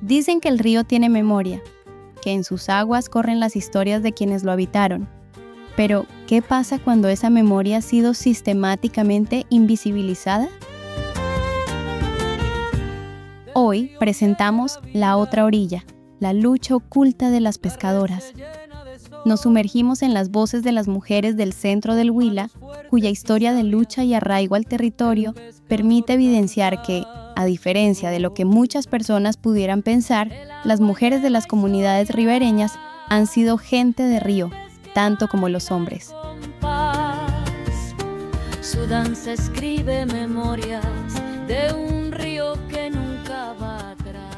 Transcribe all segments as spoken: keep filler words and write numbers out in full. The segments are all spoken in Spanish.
Dicen que el río tiene memoria, que en sus aguas corren las historias de quienes lo habitaron. Pero, ¿qué pasa cuando esa memoria ha sido sistemáticamente invisibilizada? Hoy presentamos La Otra Orilla, la lucha oculta de las pescadoras. Nos sumergimos en las voces de las mujeres del centro del Huila, cuya historia de lucha y arraigo al territorio permite evidenciar que, a diferencia de lo que muchas personas pudieran pensar, las mujeres de las comunidades ribereñas han sido gente de río, tanto como los hombres. Su danza escribe memorias de un río que nunca va atrás.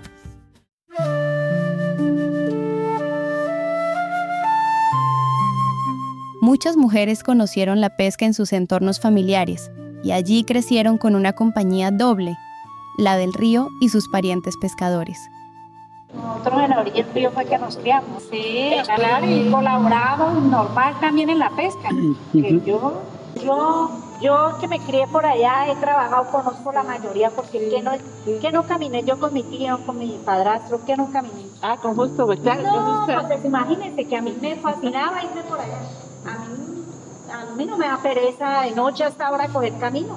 Muchas mujeres conocieron la pesca en sus entornos familiares y allí crecieron con una compañía doble, la del río y sus parientes pescadores. Nosotros en la orilla del río fue que nos criamos. Sí, claro, y colaboramos normal también en la pesca. Que yo, yo, yo que me crié por allá, he trabajado, conozco la mayoría, porque que no, que no caminé yo con mi tío, con mi padrastro, que no caminé. Ah, con gusto, pues claro. No, pues imagínense que a mí me fascinaba irme por allá. A mí, a mí no me da pereza de noche hasta ahora coger camino.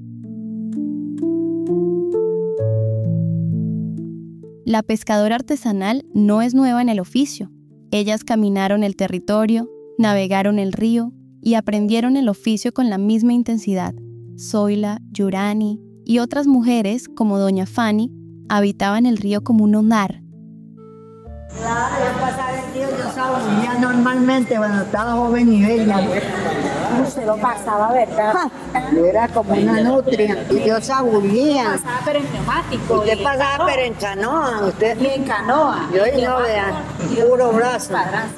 La pescadora artesanal no es nueva en el oficio. Ellas caminaron el territorio, navegaron el río y aprendieron el oficio con la misma intensidad. Zoila, Yurani y otras mujeres, como doña Fanny, habitaban el río como un hogar. Claro, yo pasaba el río, yo sabía normalmente cuando estaba joven y bella. Se lo pasaba, ¿verdad? Yo era como una nutria y yo sabía. Pasaba pero en neumático. Usted pasaba pero en canoa. Usted... Y en canoa. Yo y no vean, puro brazo.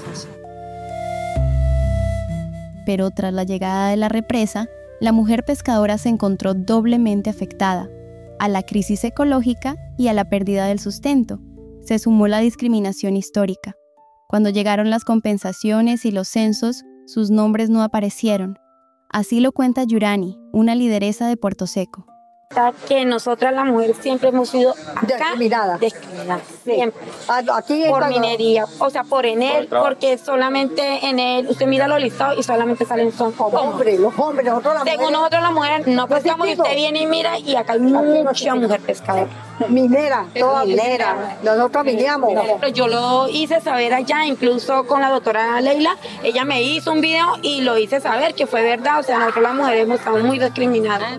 Pero tras la llegada de la represa, la mujer pescadora se encontró doblemente afectada, a la crisis ecológica y a la pérdida del sustento. Se sumó la discriminación histórica. Cuando llegaron las compensaciones y los censos, sus nombres no aparecieron. Así lo cuenta Yurani, una lideresa de Puerto Seco. Que nosotras las mujeres siempre hemos sido acá discriminadas. Discriminadas, siempre. Aquí por minería, o sea, por Enel, porque solamente en él, usted mira los listados y solamente salen son hombres. Los hombres, nosotros las Según mujeres. nosotros las mujeres no pescamos y usted viene y mira y acá hay mucha mujer pescadora. Minera, toda minera. Nosotros minamos. Yo lo hice saber allá, incluso con la doctora Leila, ella me hizo un video y lo hice saber que fue verdad, o sea, nosotros las mujeres hemos estado muy discriminadas.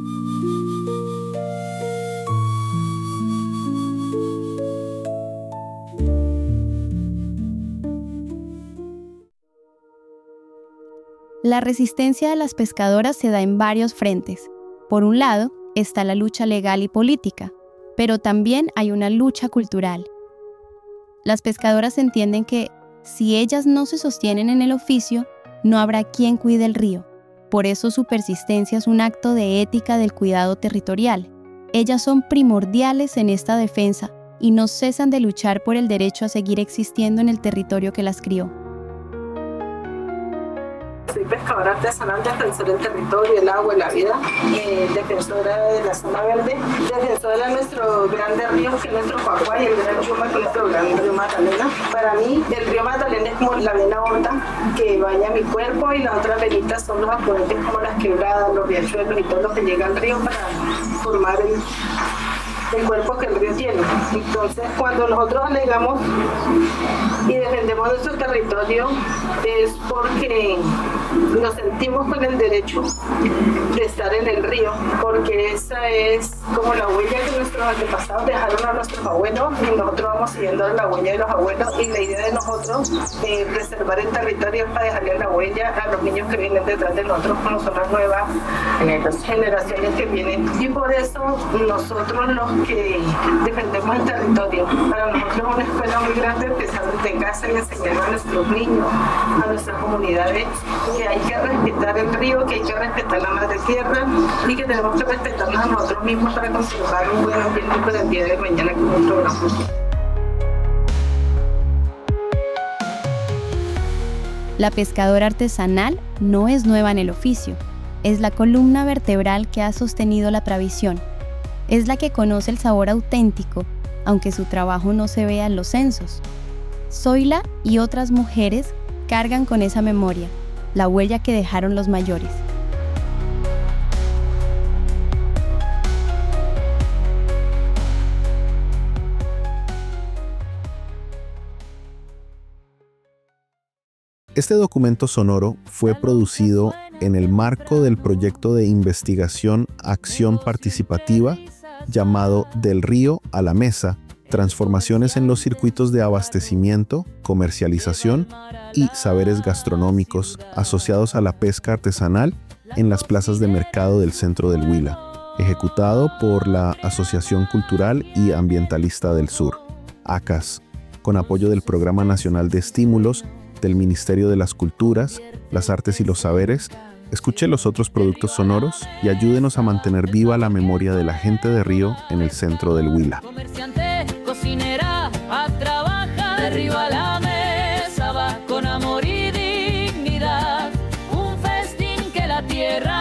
La resistencia de las pescadoras se da en varios frentes. Por un lado, está la lucha legal y política, pero también hay una lucha cultural. Las pescadoras entienden que, si ellas no se sostienen en el oficio, no habrá quien cuide el río. Por eso su persistencia es un acto de ética del cuidado territorial. Ellas son primordiales en esta defensa y no cesan de luchar por el derecho a seguir existiendo en el territorio que las crió. Soy pescadora artesanal, defensora del territorio, el agua y la vida, eh, defensora de la zona verde, defensora de nuestro grande río, que es nuestro Pacuá, y el gran Yuma, que es nuestro gran río Magdalena. Para mí, el río Magdalena es como la vena honda que baña mi cuerpo, y las otras venitas son los afluentes como las quebradas, los riachuelos y todo lo que llega al río para formar el... el cuerpo que el río tiene. Entonces, cuando nosotros alegamos y defendemos nuestro territorio, es porque nos sentimos con el derecho de estar en el río, porque esa es como la huella que nuestros antepasados dejaron a nuestros abuelos, y nosotros vamos siguiendo la huella de los abuelos, y la idea de nosotros eh, preservar el territorio es para dejarle la huella a los niños que vienen detrás de nosotros, como son las nuevas generaciones que vienen. Y por eso nosotros los que defendemos el territorio, para nosotros es una escuela muy grande, empezar desde casa y enseñar a nuestros niños, a nuestras comunidades, que hay que respetar el río, que hay que respetar la madre tierra, y que tenemos que respetarnos a nosotros mismos para conservar un buen ambiente para el día de mañana con nuestro gran futuro. La pescadora artesanal no es nueva en el oficio, es la columna vertebral que ha sostenido la tradición. Es la que conoce el sabor auténtico aunque su trabajo no se vea en los censos. Zoila y otras mujeres cargan con esa memoria, la huella que dejaron los mayores. Este documento sonoro fue producido en el marco del proyecto de investigación Acción Participativa llamado Del Río a la Mesa, transformaciones en los circuitos de abastecimiento, comercialización y saberes gastronómicos asociados a la pesca artesanal en las plazas de mercado del centro del Huila, ejecutado por la Asociación Cultural y Ambientalista del Sur, A C A S, con apoyo del Programa Nacional de Estímulos del Ministerio de las Culturas, las Artes y los Saberes. Escuche los otros productos sonoros y ayúdenos a mantener viva la memoria de la gente de Río en el centro del Huila. Comerciante, cocinera, a trabajar, de Río a la mesa va con amor y dignidad, un festín que la tierra